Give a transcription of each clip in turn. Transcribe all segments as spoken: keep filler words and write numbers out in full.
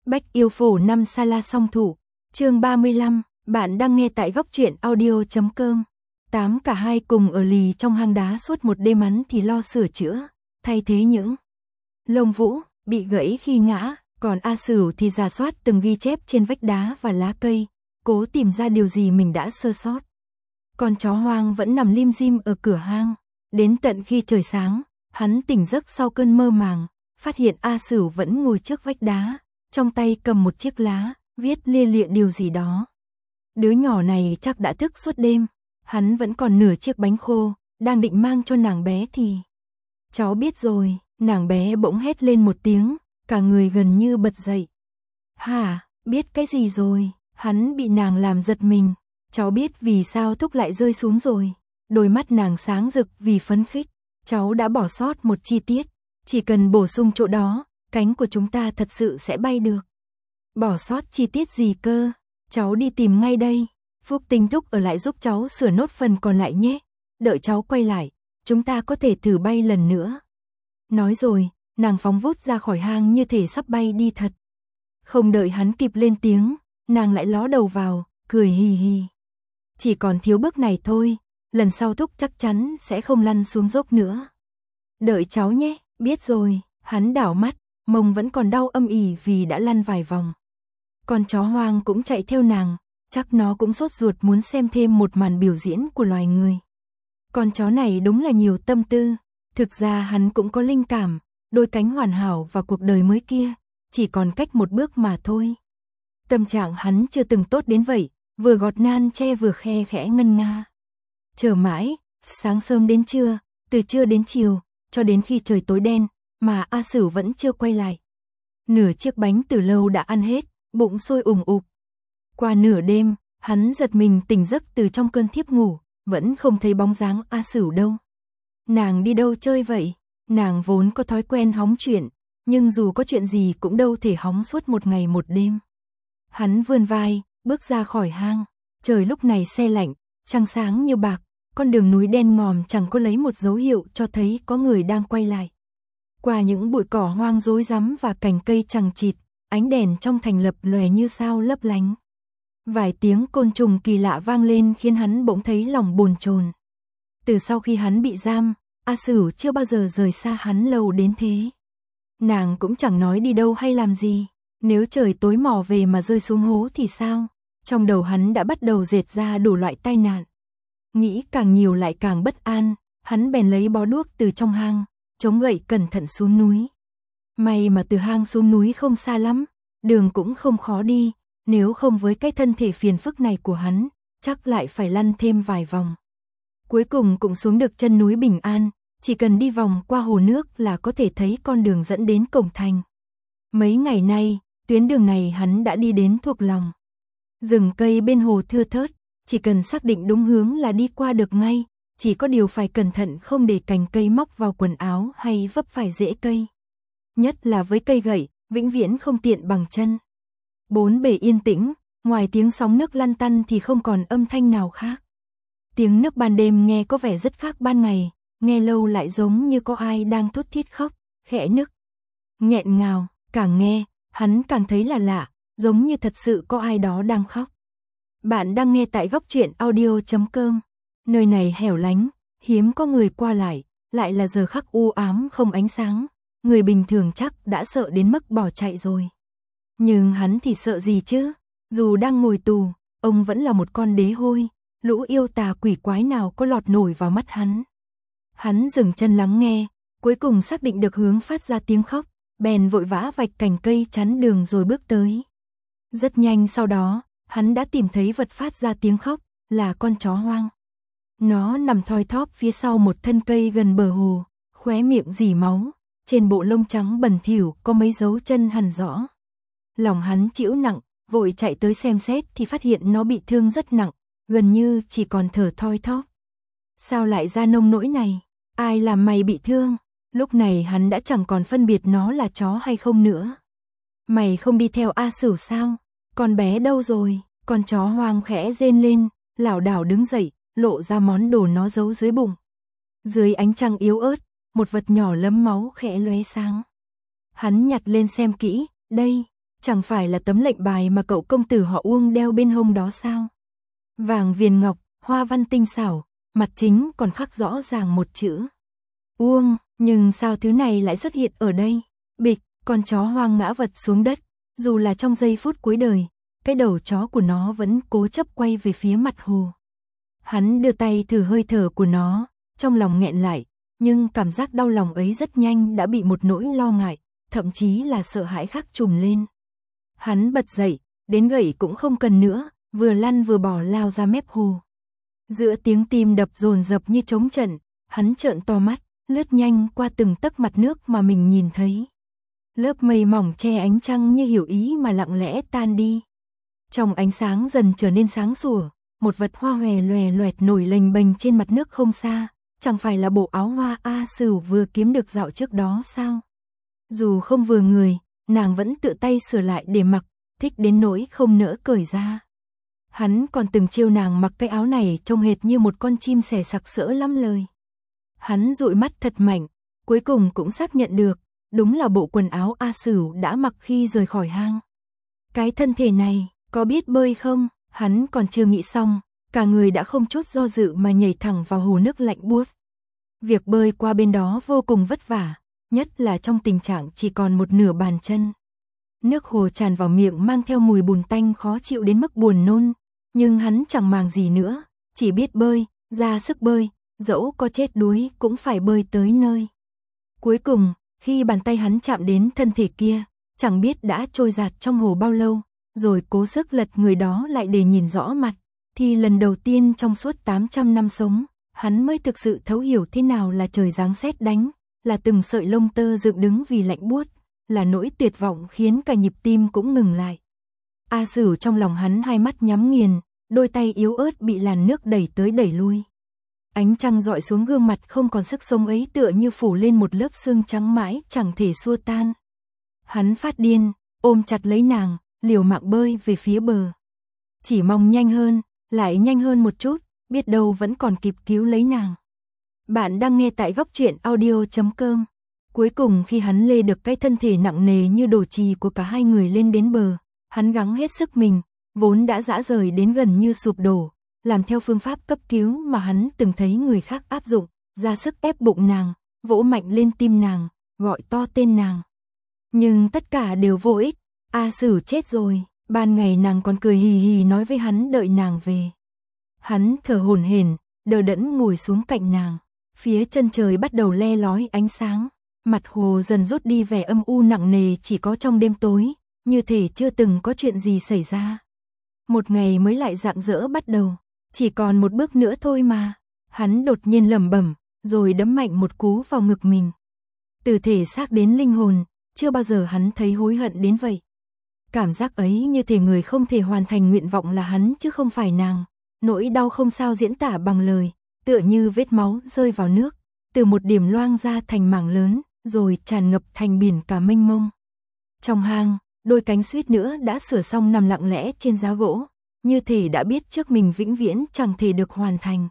Bách yêu phổ năm Sala song thủ, chương ba mươi lăm, bạn đang nghe tại góc truyện audio chấm com. Tám cả hai cùng ở lì trong hang đá suốt một đêm hắn thì lo sửa chữa, thay thế những lông vũ bị gãy khi ngã, còn A Sửu thì rà soát từng ghi chép trên vách đá và lá cây, cố tìm ra điều gì mình đã sơ sót. Con chó hoang vẫn nằm lim dim ở cửa hang, đến tận khi trời sáng, hắn tỉnh giấc sau cơn mơ màng, phát hiện A Sửu vẫn ngồi trước vách đá, trong tay cầm một chiếc lá, viết lia lịa điều gì đó. Đứa nhỏ này chắc đã thức suốt đêm, hắn vẫn còn nửa chiếc bánh khô, đang định mang cho nàng bé thì... Cháu biết rồi, nàng bé bỗng hét lên một tiếng, cả người gần như bật dậy. Hả, biết cái gì rồi, hắn bị nàng làm giật mình, cháu biết vì sao Thúc lại rơi xuống rồi. Đôi mắt nàng sáng rực vì phấn khích, cháu đã bỏ sót một chi tiết, chỉ cần bổ sung chỗ đó, cánh của chúng ta thật sự sẽ bay được. Bỏ sót chi tiết gì cơ? Cháu đi tìm ngay đây. Phúc Tinh Thúc ở lại giúp cháu sửa nốt phần còn lại nhé. Đợi cháu quay lại, chúng ta có thể thử bay lần nữa. Nói rồi, nàng phóng vút ra khỏi hang như thể sắp bay đi thật. Không đợi hắn kịp lên tiếng, nàng lại ló đầu vào, cười hì hì. Chỉ còn thiếu bước này thôi, lần sau Thúc chắc chắn sẽ không lăn xuống dốc nữa. Đợi cháu nhé, biết rồi. Hắn đảo mắt, mông vẫn còn đau âm ỉ vì đã lăn vài vòng. Con chó hoang cũng chạy theo nàng, chắc nó cũng sốt ruột muốn xem thêm một màn biểu diễn của loài người. Con chó này đúng là nhiều tâm tư, thực ra hắn cũng có linh cảm, đôi cánh hoàn hảo và cuộc đời mới kia, chỉ còn cách một bước mà thôi. Tâm trạng hắn chưa từng tốt đến vậy, vừa gọt nan che vừa khe khẽ ngân nga. Chờ mãi, sáng sớm đến trưa, từ trưa đến chiều, cho đến khi trời tối đen, mà A Sửu vẫn chưa quay lại. Nửa chiếc bánh từ lâu đã ăn hết, bụng sôi ủng ục. Qua nửa đêm, hắn giật mình tỉnh giấc từ trong cơn thiếp ngủ, vẫn không thấy bóng dáng A Sửu đâu. Nàng đi đâu chơi vậy? Nàng vốn có thói quen hóng chuyện, nhưng dù có chuyện gì cũng đâu thể hóng suốt một ngày một đêm. Hắn vươn vai, bước ra khỏi hang. Trời lúc này se lạnh, trăng sáng như bạc, con đường núi đen ngòm chẳng có lấy một dấu hiệu cho thấy có người đang quay lại. Qua những bụi cỏ hoang rối rắm và cành cây chằng chịt, ánh đèn trong thành lập lòe như sao lấp lánh. Vài tiếng côn trùng kỳ lạ vang lên khiến hắn bỗng thấy lòng bồn chồn. Từ sau khi hắn bị giam, A Sửu chưa bao giờ rời xa hắn lâu đến thế. Nàng cũng chẳng nói đi đâu hay làm gì, nếu trời tối mò về mà rơi xuống hố thì sao? Trong đầu hắn đã bắt đầu dệt ra đủ loại tai nạn. Nghĩ càng nhiều lại càng bất an, hắn bèn lấy bó đuốc từ trong hang, chống gậy cẩn thận xuống núi. May mà từ hang xuống núi không xa lắm, đường cũng không khó đi, nếu không với cái thân thể phiền phức này của hắn, chắc lại phải lăn thêm vài vòng. Cuối cùng cũng xuống được chân núi bình an, chỉ cần đi vòng qua hồ nước là có thể thấy con đường dẫn đến cổng thành. Mấy ngày nay, tuyến đường này hắn đã đi đến thuộc lòng. Rừng cây bên hồ thưa thớt, chỉ cần xác định đúng hướng là đi qua được ngay, chỉ có điều phải cẩn thận không để cành cây móc vào quần áo hay vấp phải rễ cây. Nhất là với cây gậy, vĩnh viễn không tiện bằng chân. Bốn bề yên tĩnh, ngoài tiếng sóng nước lăn tăn thì không còn âm thanh nào khác. Tiếng nước ban đêm nghe có vẻ rất khác ban ngày, nghe lâu lại giống như có ai đang thút thít khóc, khẽ nức, nghẹn ngào, càng nghe, hắn càng thấy là lạ, giống như thật sự có ai đó đang khóc. Bạn đang nghe tại góc truyện audio chấm com. Nơi này hẻo lánh, hiếm có người qua lại, lại là giờ khắc u ám không ánh sáng, người bình thường chắc đã sợ đến mức bỏ chạy rồi. Nhưng hắn thì sợ gì chứ, dù đang ngồi tù, ông vẫn là một con đế hôi, lũ yêu tà quỷ quái nào có lọt nổi vào mắt hắn. Hắn dừng chân lắng nghe, cuối cùng xác định được hướng phát ra tiếng khóc, bèn vội vã vạch cành cây chắn đường rồi bước tới. Rất nhanh sau đó, hắn đã tìm thấy vật phát ra tiếng khóc, là con chó hoang. Nó nằm thoi thóp phía sau một thân cây gần bờ hồ, khóe miệng rỉ máu, trên bộ lông trắng bẩn thỉu có mấy dấu chân hằn rõ. Lòng hắn chịu nặng, vội chạy tới xem xét thì phát hiện nó bị thương rất nặng, gần như chỉ còn thở thoi thóp. Sao lại ra nông nỗi này? Ai làm mày bị thương? Lúc này hắn đã chẳng còn phân biệt nó là chó hay không nữa. Mày không đi theo A Sửu sao? Con bé đâu rồi? Con chó hoang khẽ rên lên, lảo đảo đứng dậy, lộ ra món đồ nó giấu dưới bụng. Dưới ánh trăng yếu ớt, một vật nhỏ lấm máu khẽ lóe sáng. Hắn nhặt lên xem kỹ, đây, chẳng phải là tấm lệnh bài mà cậu công tử họ Uông đeo bên hông đó sao? Vàng viền ngọc, hoa văn tinh xảo, mặt chính còn khắc rõ ràng một chữ Uông, nhưng sao thứ này lại xuất hiện ở đây? Bịch, con chó hoang ngã vật xuống đất, dù là trong giây phút cuối đời, cái đầu chó của nó vẫn cố chấp quay về phía mặt hồ. Hắn đưa tay thử hơi thở của nó, trong lòng nghẹn lại, nhưng cảm giác đau lòng ấy rất nhanh đã bị một nỗi lo ngại, thậm chí là sợ hãi khác trùm lên. Hắn bật dậy, đến gậy cũng không cần nữa, vừa lăn vừa bò lao ra mép hồ. Giữa tiếng tim đập dồn dập như trống trận, hắn trợn to mắt, lướt nhanh qua từng tấc mặt nước mà mình nhìn thấy. Lớp mây mỏng che ánh trăng như hiểu ý mà lặng lẽ tan đi. Trong ánh sáng dần trở nên sáng sủa, một vật hoa hòe loè loẹt nổi lềnh bềnh trên mặt nước không xa, chẳng phải là bộ áo hoa A Sửu vừa kiếm được dạo trước đó sao? Dù không vừa người, nàng vẫn tự tay sửa lại để mặc, thích đến nỗi không nỡ cởi ra. Hắn còn từng trêu nàng mặc cái áo này trông hệt như một con chim sẻ sặc sỡ lắm lời. Hắn dụi mắt thật mạnh, cuối cùng cũng xác nhận được, đúng là bộ quần áo A Sửu đã mặc khi rời khỏi hang. Cái thân thể này, có biết bơi không? Hắn còn chưa nghĩ xong, cả người đã không chút do dự mà nhảy thẳng vào hồ nước lạnh buốt. Việc bơi qua bên đó vô cùng vất vả, nhất là trong tình trạng chỉ còn một nửa bàn chân. Nước hồ tràn vào miệng mang theo mùi bùn tanh khó chịu đến mức buồn nôn, nhưng hắn chẳng màng gì nữa, chỉ biết bơi, ra sức bơi, dẫu có chết đuối cũng phải bơi tới nơi. Cuối cùng, khi bàn tay hắn chạm đến thân thể kia, chẳng biết đã trôi dạt trong hồ bao lâu, rồi cố sức lật người đó lại để nhìn rõ mặt, thì lần đầu tiên trong suốt tám trăm năm sống, hắn mới thực sự thấu hiểu thế nào là trời giáng sét đánh, là từng sợi lông tơ dựng đứng vì lạnh buốt, là nỗi tuyệt vọng khiến cả nhịp tim cũng ngừng lại. A Sửu trong lòng hắn hai mắt nhắm nghiền, đôi tay yếu ớt bị làn nước đẩy tới đẩy lui. Ánh trăng dọi xuống gương mặt không còn sức sống ấy tựa như phủ lên một lớp sương trắng mãi chẳng thể xua tan. Hắn phát điên, ôm chặt lấy nàng, liều mạng bơi về phía bờ. Chỉ mong nhanh hơn, lại nhanh hơn một chút, biết đâu vẫn còn kịp cứu lấy nàng. Bạn đang nghe tại góc truyện audio chấm com. Cuối cùng khi hắn lê được cái thân thể nặng nề như đồ trì của cả hai người lên đến bờ, hắn gắng hết sức mình, vốn đã rã rời đến gần như sụp đổ, làm theo phương pháp cấp cứu mà hắn từng thấy người khác áp dụng, ra sức ép bụng nàng, vỗ mạnh lên tim nàng, gọi to tên nàng. Nhưng tất cả đều vô ích, A Sửu chết rồi, ban ngày nàng còn cười hì hì nói với hắn đợi nàng về. Hắn thở hổn hển, đờ đẫn ngồi xuống cạnh nàng, phía chân trời bắt đầu le lói ánh sáng, mặt hồ dần rút đi vẻ âm u nặng nề chỉ có trong đêm tối, như thể chưa từng có chuyện gì xảy ra. Một ngày mới lại rạng rỡ bắt đầu, chỉ còn một bước nữa thôi mà. Hắn đột nhiên lẩm bẩm, rồi đấm mạnh một cú vào ngực mình. Từ thể xác đến linh hồn, chưa bao giờ hắn thấy hối hận đến vậy. Cảm giác ấy như thể người không thể hoàn thành nguyện vọng là hắn chứ không phải nàng. Nỗi đau không sao diễn tả bằng lời, tựa như vết máu rơi vào nước, từ một điểm loang ra thành mảng lớn, rồi tràn ngập thành biển cả mênh mông. Trong hang, đôi cánh suýt nữa đã sửa xong nằm lặng lẽ trên giá gỗ, như thể đã biết trước mình vĩnh viễn chẳng thể được hoàn thành.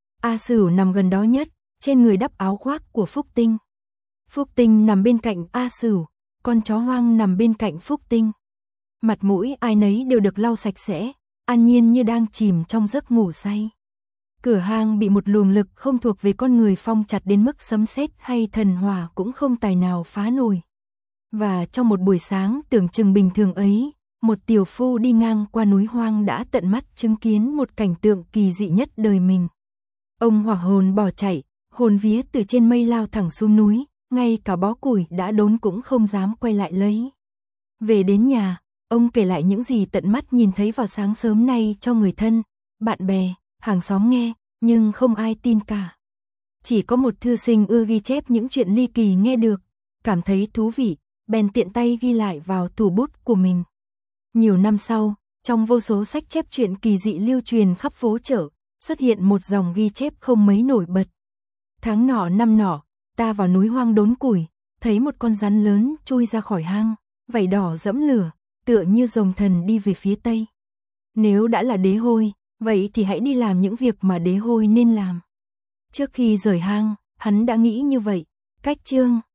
A Sửu nằm gần đó nhất, trên người đắp áo khoác của Phúc Tinh. Phúc Tinh nằm bên cạnh A Sửu, con chó hoang nằm bên cạnh Phúc Tinh. Mặt mũi ai nấy đều được lau sạch sẽ, an nhiên như đang chìm trong giấc ngủ say. Cửa hang bị một luồng lực không thuộc về con người phong chặt đến mức sấm sét hay thần hỏa cũng không tài nào phá nổi. Và trong một buổi sáng tưởng chừng bình thường ấy, một tiểu phu đi ngang qua núi hoang đã tận mắt chứng kiến một cảnh tượng kỳ dị nhất đời mình. Ông hoảng hồn bỏ chạy, hồn vía từ trên mây lao thẳng xuống núi, ngay cả bó củi đã đốn cũng không dám quay lại lấy. Về đến nhà, ông kể lại những gì tận mắt nhìn thấy vào sáng sớm nay cho người thân, bạn bè, hàng xóm nghe, nhưng không ai tin cả. Chỉ có một thư sinh ưa ghi chép những chuyện ly kỳ nghe được, cảm thấy thú vị, bèn tiện tay ghi lại vào tủ bút của mình. Nhiều năm sau, trong vô số sách chép chuyện kỳ dị lưu truyền khắp phố chợ, xuất hiện một dòng ghi chép không mấy nổi bật. Tháng nọ năm nọ, ta vào núi hoang đốn củi, thấy một con rắn lớn chui ra khỏi hang, vảy đỏ dẫm lửa, tựa như rồng thần đi về phía tây. Nếu đã là đế hôi, vậy thì hãy đi làm những việc mà đế hôi nên làm. Trước khi rời hang, hắn đã nghĩ như vậy. Cách chương